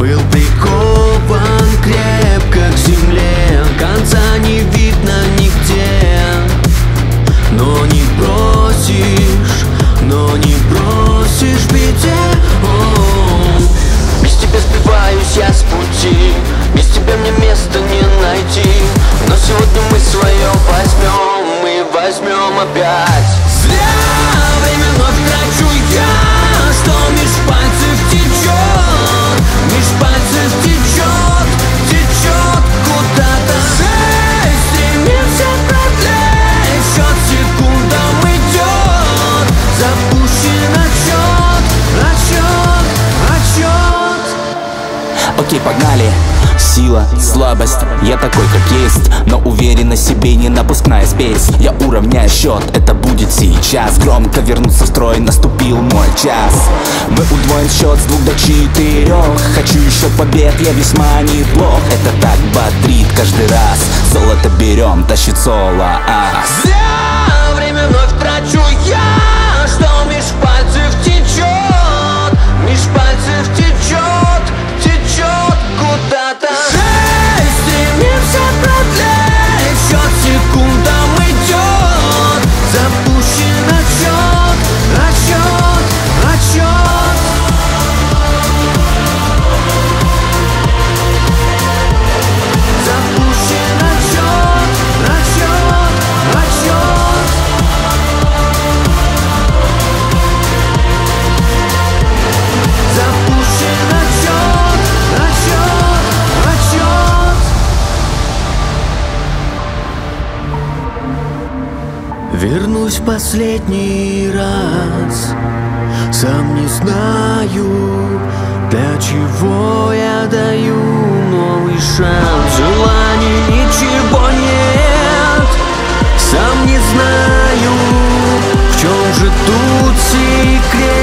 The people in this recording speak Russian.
Был прикован крепко к земле, конца не видно нигде. Но не бросишь в беде. Без тебя сбиваюсь я с пути, без тебя мне места не найти. Но сегодня мы свое возьмем опять. Зря время вновь трачу я, что меж пальцев течет, меж пальцев течет куда-то. Жизнь стремимся продлеть, счет секундам идет, запущен отчет. Окей, погнали. Сила, слабость, я такой как есть, но уверенность в себе не напускная спесь. Я уравняю счет, это будет сейчас. Громко вернуться в строй, наступил мой час. Мы удвоим счет с 2 до 4. Хочу еще побед, я весьма неплох. Это так бодрит каждый раз. Золото берем, тащит соло. Зря время вновь трачу я, что меж пальцев течет, меж пальцев течет куда-то. Жизнь стремимся продлеть, счет секундам идет, запущен отчет. Запущен отчет. Запущен отчет. Вернусь в последний раз, сам не знаю, для чего я даю новый шанс. Желаний ничего нет, сам не знаю, в чем же тут секрет.